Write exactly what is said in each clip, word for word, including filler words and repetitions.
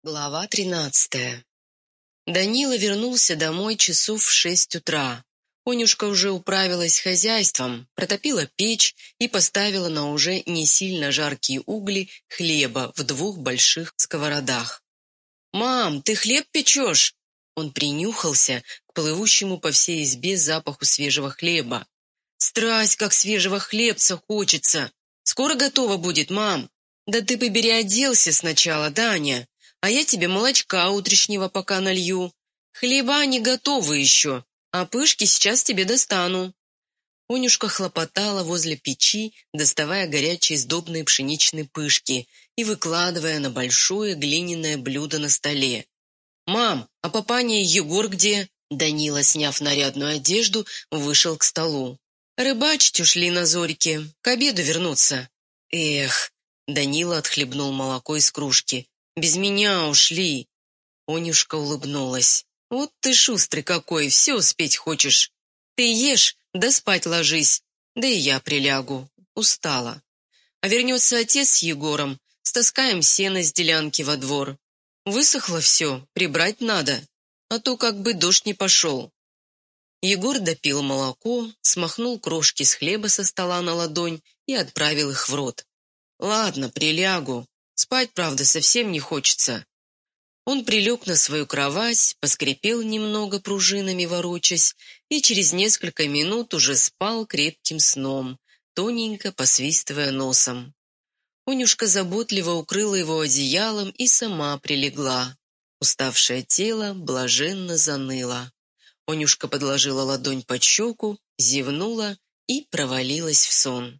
Глава тринадцатая. Данила вернулся домой часов в шесть утра. Онюшка уже управилась с хозяйством, протопила печь и поставила на уже не сильно жаркие угли хлеба в двух больших сковородах. «Мам, ты хлеб печешь?» Он принюхался к плывущему по всей избе запаху свежего хлеба. «Страсть, как свежего хлебца хочется! Скоро готово будет, мам!» «Да ты бы переоделся сначала, Даня, а я тебе молочка утреннего пока налью. Хлеба не готовы еще, а пышки сейчас тебе достану». Онюшка хлопотала возле печи, доставая горячие сдобные пшеничные пышки и выкладывая на большое глиняное блюдо на столе. «Мам, а папаня и Егор где?» Данила, сняв нарядную одежду, вышел к столу. «Рыбачить ушли на зорьке, к обеду вернутся». «Эх!» Данила отхлебнул молоко из кружки. «Без меня ушли!» Онюшка улыбнулась. «Вот ты шустрый какой, все успеть хочешь. Ты ешь, да спать ложись, да и я прилягу. Устала. А вернется отец с Егором, стаскаем сено с делянки во двор. Высохло все, прибрать надо, а то как бы дождь не пошел». Егор допил молоко, смахнул крошки с хлеба со стола на ладонь и отправил их в рот. «Ладно, прилягу. Спать, правда, совсем не хочется». Он прилег на свою кровать, поскрипел немного пружинами, ворочась, и через несколько минут уже спал крепким сном, тоненько посвистывая носом. Онюшка заботливо укрыла его одеялом и сама прилегла. Уставшее тело блаженно заныло. Онюшка подложила ладонь под щеку, зевнула и провалилась в сон.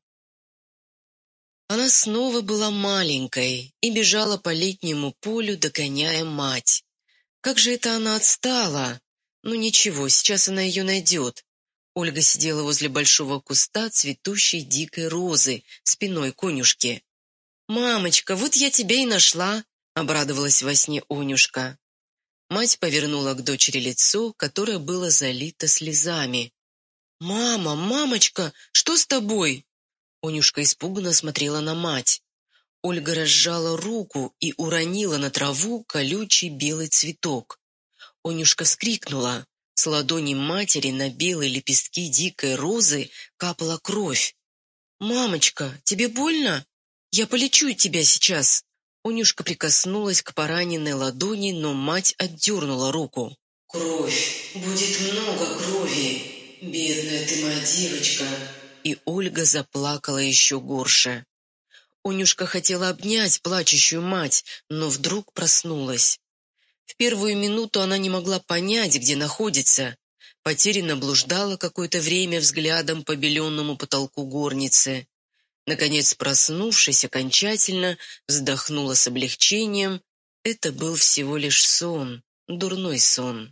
Она снова была маленькой и бежала по летнему полю, догоняя мать. Как же это она отстала? Ну ничего, сейчас она ее найдет. Ольга сидела возле большого куста цветущей дикой розы, спиной к Онюшке. «Мамочка, вот я тебя и нашла», — обрадовалась во сне Онюшка. Мать повернула к дочери лицо, которое было залито слезами. «Мама, мамочка, что с тобой?» Онюшка испуганно смотрела на мать. Ольга разжала руку и уронила на траву колючий белый цветок. Онюшка вскрикнула. С ладони матери на белые лепестки дикой розы капала кровь. «Мамочка, тебе больно? Я полечу тебя сейчас». Онюшка прикоснулась к пораненной ладони, но мать отдернула руку. «Кровь, будет много крови, бедная ты моя девочка». И Ольга заплакала еще горше. Онюшка хотела обнять плачущую мать, но вдруг проснулась. В первую минуту она не могла понять, где находится. Потерянно блуждала какое-то время взглядом по беленому потолку горницы. Наконец, проснувшись окончательно, вздохнула с облегчением. Это был всего лишь сон, дурной сон.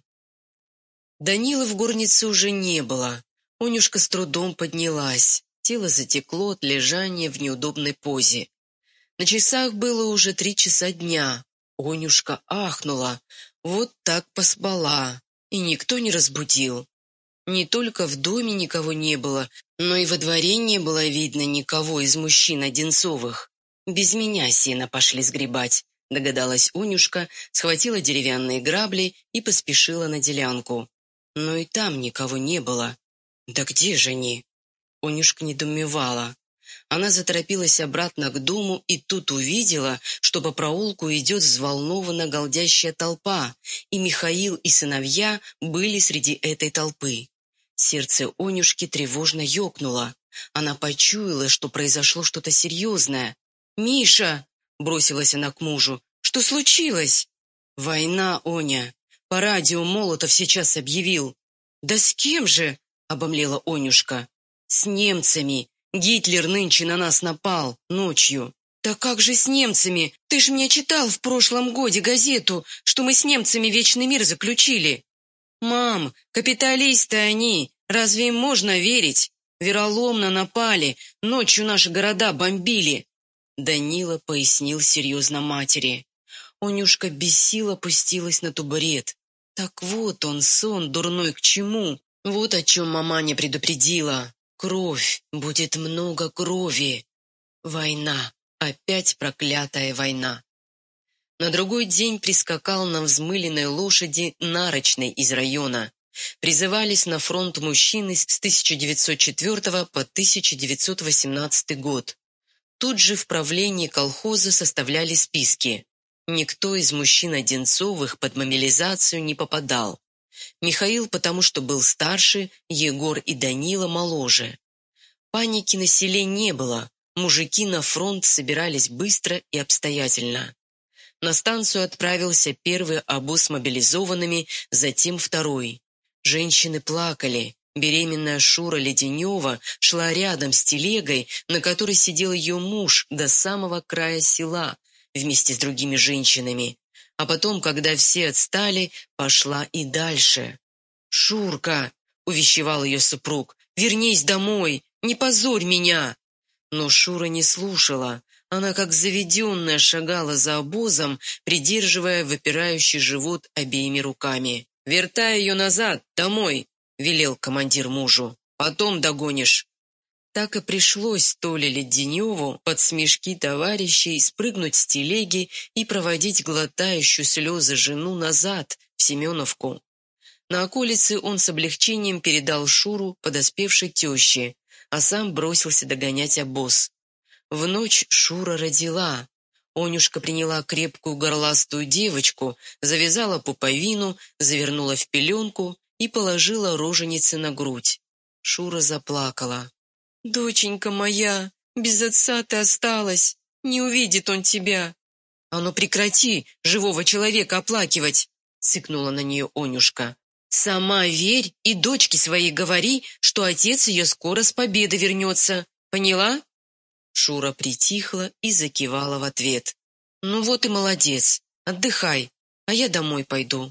Данилы в горнице уже не было. Онюшка с трудом поднялась. Тело затекло от лежания в неудобной позе. На часах было уже три часа дня. Онюшка ахнула. Вот так поспала. И никто не разбудил. Не только в доме никого не было, но и во дворе не было видно никого из мужчин Одинцовых. «Без меня сено пошли сгребать», — догадалась Онюшка, схватила деревянные грабли и поспешила на делянку. Но и там никого не было. «Да где же они?» Онюшка недоумевала. Она заторопилась обратно к дому и тут увидела, что по проулку идет взволнованно галдящая толпа, и Михаил и сыновья были среди этой толпы. Сердце Онюшки тревожно ёкнуло. Она почуяла, что произошло что-то серьезное. «Миша!» — бросилась она к мужу. «Что случилось?» «Война, Оня. По радио Молотов сейчас объявил». «Да с кем же?» — обомлела Онюшка. «С немцами. Гитлер нынче на нас напал, ночью». «Да как же с немцами? Ты ж мне читал в прошлом годе газету, что мы с немцами вечный мир заключили». «Мам, капиталисты они, разве им можно верить? Вероломно напали, ночью наши города бомбили». Данила пояснил серьезно матери. Онюшка без сил опустилась на табурет. Так вот он, сон дурной к чему. Вот о чем маманя предупредила. Кровь, будет много крови. Война, опять проклятая война. На другой день прискакал на взмыленной лошади нарочный из района. Призывались на фронт мужчины с тысяча девятьсот четвёртого по тысяча девятьсот восемнадцатый год. Тут же в правлении колхоза составляли списки. Никто из мужчин Одинцовых под мобилизацию не попадал. Михаил потому что был старше, Егор и Данила моложе. Паники на селе не было, мужики на фронт собирались быстро и обстоятельно. На станцию отправился первый обоз с мобилизованными, затем второй. Женщины плакали. Беременная Шура Леденева шла рядом с телегой, на которой сидел ее муж, до самого края села, вместе с другими женщинами. А потом, когда все отстали, пошла и дальше. «Шурка!» — увещевал ее супруг. «Вернись домой! Не позорь меня!» Но Шура не слушала. Она, как заведенная, шагала за обозом, придерживая выпирающий живот обеими руками. «Вертай ее назад, домой!» — велел командир мужу. «Потом догонишь». Так и пришлось Толе Леденеву под смешки товарищей спрыгнуть с телеги и проводить глотающую слезы жену назад, в Семеновку. На околице он с облегчением передал Шуру подоспевшей теще, а сам бросился догонять обоз. В ночь Шура родила. Онюшка приняла крепкую горластую девочку, завязала пуповину, завернула в пеленку и положила роженице на грудь. Шура заплакала. «Доченька моя, без отца ты осталась, не увидит он тебя». «А ну прекрати живого человека оплакивать!» — цыкнула на нее Онюшка. «Сама верь и дочке своей говори, что отец ее скоро с победы вернется. Поняла?» Шура притихла и закивала в ответ. «Ну вот и молодец, отдыхай, а я домой пойду».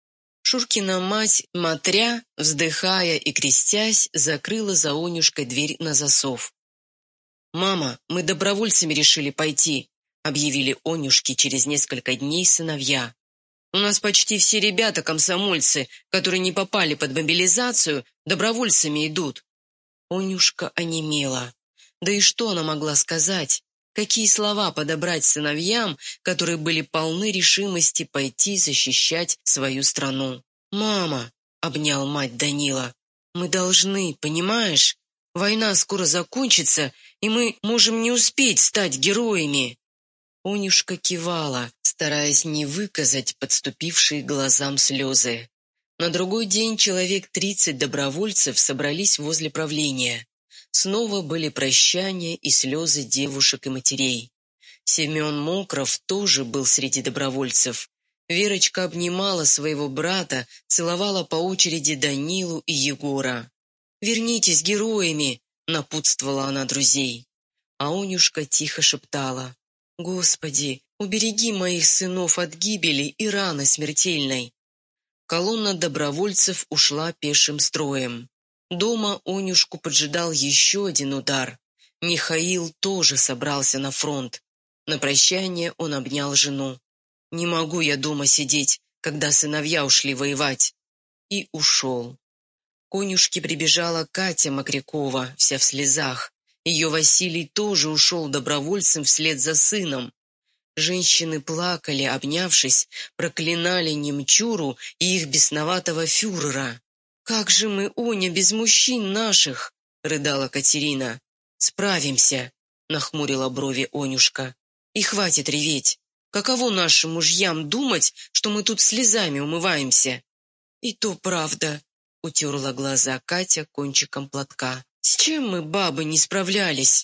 Шуркина мать, матря, вздыхая и крестясь, закрыла за Онюшкой дверь на засов. «Мама, мы добровольцами решили пойти», — объявили Онюшке через несколько дней сыновья. «У нас почти все ребята комсомольцы, которые не попали под мобилизацию, добровольцами идут». Онюшка онемела. Да и что она могла сказать? Какие слова подобрать сыновьям, которые были полны решимости пойти защищать свою страну? «Мама», — обнял мать Данила, — «мы должны, понимаешь? Война скоро закончится, и мы можем не успеть стать героями». Онюшка кивала, стараясь не выказать подступившие глазам слезы. На другой день человек тридцать добровольцев собрались возле правления. Снова были прощания и слезы девушек и матерей. Семен Мокров тоже был среди добровольцев. Верочка обнимала своего брата, целовала по очереди Данилу и Егора. «Вернитесь героями!» — напутствовала она друзей. А Онюшка тихо шептала: «Господи, убереги моих сынов от гибели и раны смертельной». Колонна добровольцев ушла пешим строем. Дома Онюшку поджидал еще один удар. Михаил тоже собрался на фронт. На прощание он обнял жену. «Не могу я дома сидеть, когда сыновья ушли воевать». И ушел. К Онюшке прибежала Катя Мокрякова, вся в слезах. Ее Василий тоже ушел добровольцем вслед за сыном. Женщины плакали, обнявшись, проклинали немчуру и их бесноватого фюрера. «Как же мы, Оня, без мужчин наших?» — рыдала Катерина. «Справимся», — нахмурила брови Онюшка. «И хватит реветь. Каково нашим мужьям думать, что мы тут слезами умываемся?» «И то правда», — утерла глаза Катя кончиком платка. «С чем мы, бабы, не справлялись?»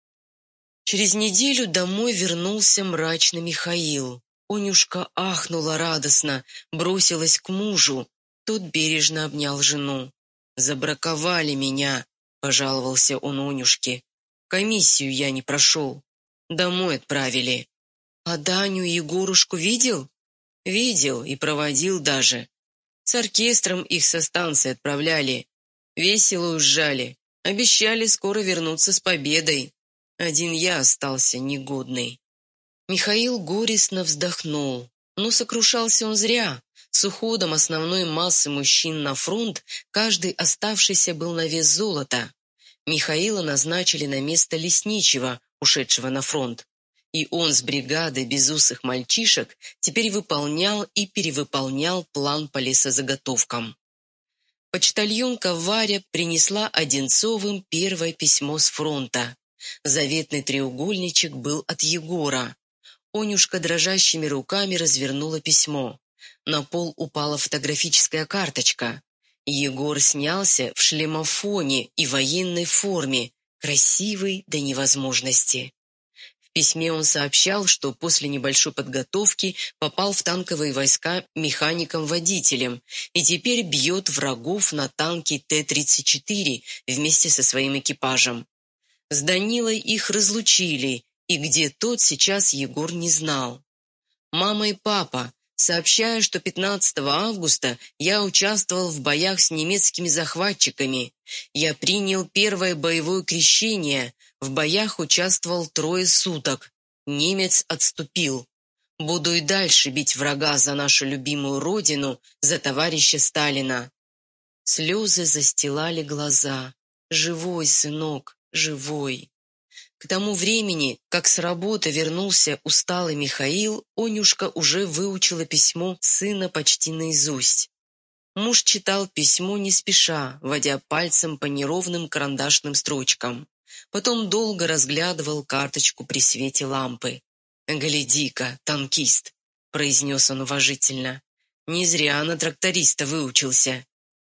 Через неделю домой вернулся мрачный Михаил. Онюшка ахнула радостно, бросилась к мужу. Тот бережно обнял жену. «Забраковали меня», — пожаловался он Онюшке. «Комиссию я не прошел. Домой отправили». «А Даню и Егорушку видел?» «Видел и проводил даже. С оркестром их со станции отправляли. Весело уезжали. Обещали скоро вернуться с победой. Один я остался негодный». Михаил горестно вздохнул. Но сокрушался он зря. С уходом основной массы мужчин на фронт каждый оставшийся был на вес золота. Михаила назначили на место лесничего, ушедшего на фронт. и он с бригадой безусых мальчишек теперь выполнял и перевыполнял план по лесозаготовкам. Почтальонка Варя принесла Одинцовым первое письмо с фронта. Заветный треугольничек был от Егора. Онюшка дрожащими руками развернула письмо. На пол упала фотографическая карточка. Егор снялся в шлемофоне и военной форме, красивый до невозможности. В письме он сообщал, что после небольшой подготовки попал в танковые войска механиком-водителем и теперь бьет врагов на танке Т тридцать четыре вместе со своим экипажем. С Данилой их разлучили, и где тот сейчас Егор не знал. Мама и папа, сообщаю, что пятнадцатого августа я участвовал в боях с немецкими захватчиками. Я принял первое боевое крещение. В боях участвовал трое суток. Немец отступил. Буду и дальше бить врага за нашу любимую родину, за товарища Сталина. Слезы застилали глаза. Живой, сынок, живой. К тому времени, как с работы вернулся усталый Михаил, Онюшка уже выучила письмо сына почти наизусть. Муж читал письмо не спеша, водя пальцем по неровным карандашным строчкам. Потом долго разглядывал карточку при свете лампы. «Гляди-ка, танкист», — произнес он уважительно. «Не зря на тракториста выучился».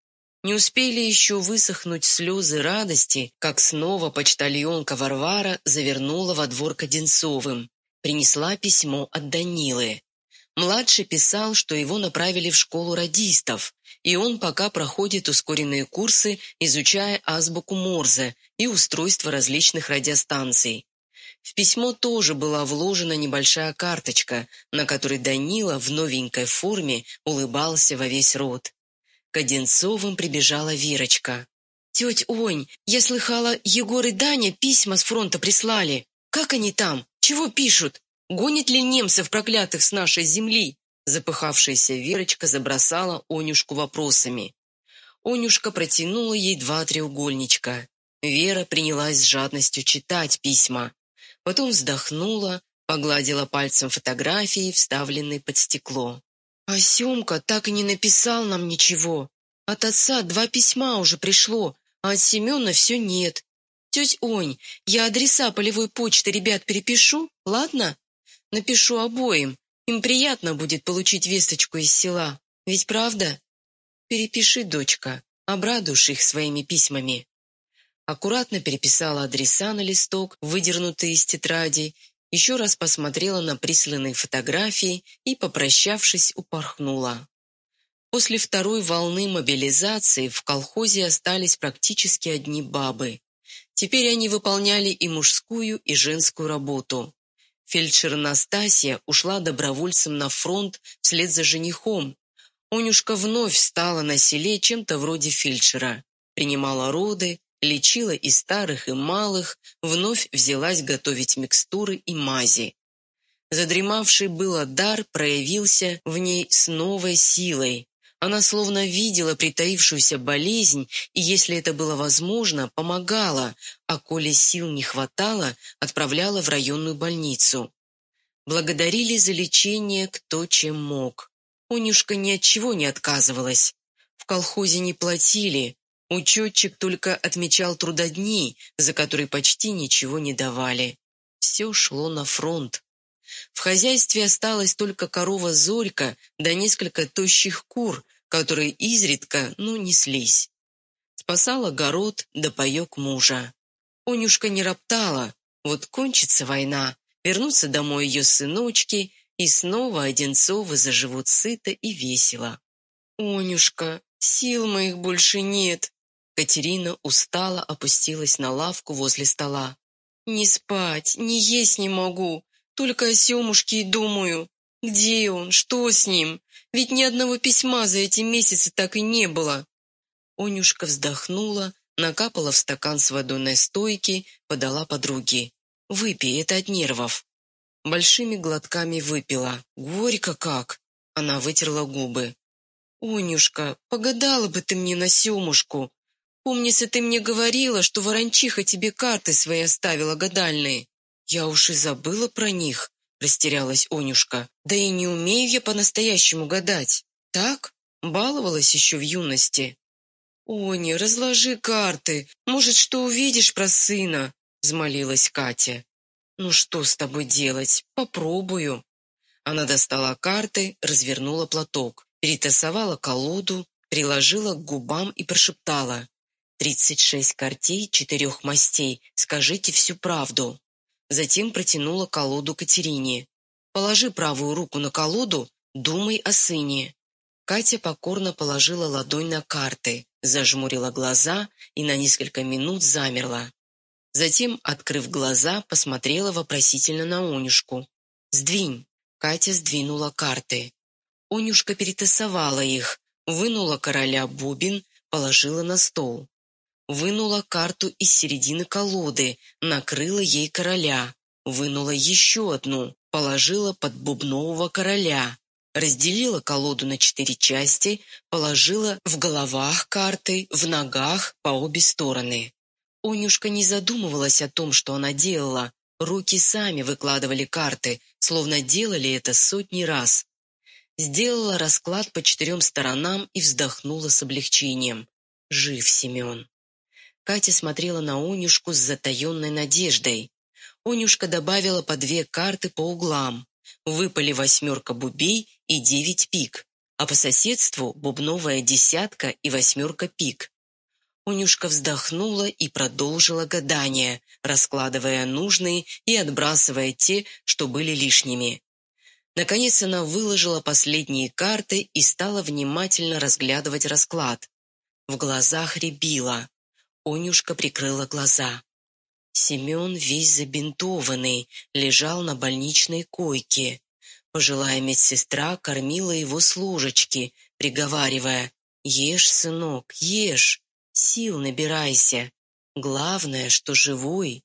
Не успели еще высохнуть слезы радости, как снова почтальонка Варвара завернула во двор к Одинцовым. Принесла письмо от Данилы. Младший писал, что его направили в школу радистов, и он пока проходит ускоренные курсы, изучая азбуку Морзе и устройство различных радиостанций. В письмо тоже была вложена небольшая карточка, на которой Данила в новенькой форме улыбался во весь рот. К Одинцовым прибежала Верочка. «Теть Онь, я слыхала, Егор и Даня письма с фронта прислали. Как они там? Чего пишут? Гонят ли немцев проклятых с нашей земли?» Запыхавшаяся Верочка забросала Онюшку вопросами. Онюшка протянула ей два треугольничка. Вера принялась с жадностью читать письма. Потом вздохнула, погладила пальцем фотографии, вставленные под стекло. «А Семка так и не написал нам ничего. От отца два письма уже пришло, а от Семена все нет. Тетя Онь, я адреса полевой почты ребят перепишу, ладно? Напишу обоим. Им приятно будет получить весточку из села. Ведь правда? Перепиши, дочка, обрадуешь их своими письмами». Аккуратно переписала адреса на листок, выдернутый из тетради, еще раз посмотрела на присланные фотографии и, попрощавшись, упорхнула. После второй волны мобилизации в колхозе остались практически одни бабы. Теперь они выполняли и мужскую, и женскую работу. Фельдшер Настасья ушла добровольцем на фронт вслед за женихом. Онюшка вновь стала на селе чем-то вроде фельдшера. Принимала роды, лечила и старых, и малых, вновь взялась готовить микстуры и мази. Задремавший было дар проявился в ней с новой силой. Она словно видела притаившуюся болезнь и, если это было возможно, помогала, а коли сил не хватало, отправляла в районную больницу. Благодарили за лечение кто чем мог. Онюшка ни от чего не отказывалась. В колхозе не платили. Учетчик только отмечал трудодни, за которые почти ничего не давали. Все шло на фронт. В хозяйстве осталась только корова Зорька да несколько тощих кур, которые изредка, ну, неслись. Спасал огород да паек мужа. Онюшка не роптала. Вот кончится война, вернутся домой ее сыночки, и снова Одинцовы заживут сыто и весело. «Онюшка, сил моих больше нет». Катерина устало опустилась на лавку возле стола. «Не спать, не есть не могу, только о Семушке и думаю. Где он, что с ним? Ведь ни одного письма за эти месяцы так и не было». Онюшка вздохнула, накапала в стакан с водой настойки, подала подруге. «Выпей, это от нервов». Большими глотками выпила. «Горько как!» Она вытерла губы. «Онюшка, погадала бы ты мне на Семушку. Помнится, ты мне говорила, что ворончиха тебе карты свои оставила гадальные». «Я уж и забыла про них», — растерялась Онюшка. «Да и не умею я по-настоящему гадать. Так? Баловалась еще в юности». «Оня, разложи карты. Может, что увидишь про сына?» — взмолилась Катя. «Ну что с тобой делать? Попробую». Она достала карты, развернула платок, перетасовала колоду, приложила к губам и прошептала: «Тридцать шесть картей четырех мастей, скажите всю правду». Затем протянула колоду Катерине. «Положи правую руку на колоду, думай о сыне». Катя покорно положила ладонь на карты, зажмурила глаза и на несколько минут замерла. Затем, открыв глаза, посмотрела вопросительно на Онюшку. «Сдвинь». Катя сдвинула карты. Онюшка перетасовала их, вынула короля бубен, положила на стол. Вынула карту из середины колоды, накрыла ей короля. Вынула еще одну, положила под бубнового короля. Разделила колоду на четыре части, положила в головах карты, в ногах по обе стороны. Онюшка не задумывалась о том, что она делала. Руки сами выкладывали карты, словно делали это сотни раз. Сделала расклад по четырем сторонам и вздохнула с облегчением. Жив Семен. Катя смотрела на Онюшку с затаенной надеждой. Онюшка добавила по две карты по углам. Выпали восьмерка бубей и девять пик, а по соседству бубновая десятка и восьмерка пик. Онюшка вздохнула и продолжила гадание, раскладывая нужные и отбрасывая те, что были лишними. Наконец она выложила последние карты и стала внимательно разглядывать расклад. В глазах рябило. Онюшка прикрыла глаза. Семен, весь забинтованный, лежал на больничной койке. Пожилая медсестра кормила его с ложечки, приговаривая: «Ешь, сынок, ешь, сил набирайся. Главное, что живой».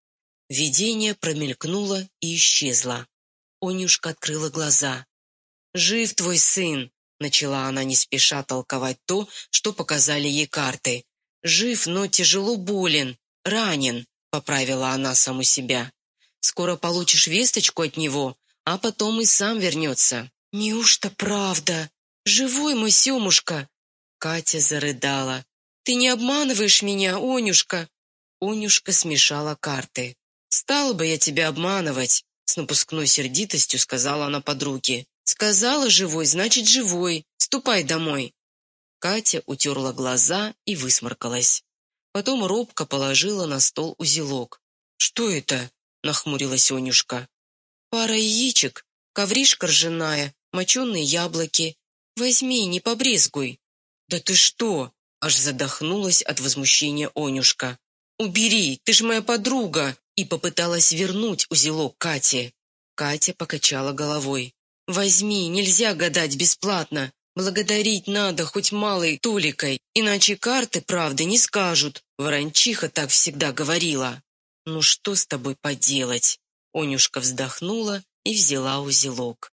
Видение промелькнуло и исчезло. Онюшка открыла глаза. «Жив твой сын», — начала она не спеша толковать то, что показали ей карты. «Жив, но тяжело болен, ранен», — поправила она саму себя. «Скоро получишь весточку от него, а потом и сам вернется». «Неужто правда? Живой мой Семушка?» Катя зарыдала. «Ты не обманываешь меня, Онюшка?» Онюшка смешала карты. «Стала бы я тебя обманывать», — с напускной сердитостью сказала она подруге. «Сказала живой, значит живой. Ступай домой». Катя утерла глаза и высморкалась. Потом робко положила на стол узелок. «Что это?» — нахмурилась Онюшка. «Пара яичек, ковришка ржаная, моченые яблоки. Возьми, не побрезгуй». «Да ты что?» — аж задохнулась от возмущения Онюшка. «Убери, ты ж моя подруга!» И попыталась вернуть узелок Кате. Катя покачала головой. «Возьми, нельзя гадать бесплатно. Благодарить надо хоть малой толикой, иначе карты правды не скажут. Ворончиха так всегда говорила». «Ну что с тобой поделать?» Онюшка вздохнула и взяла узелок.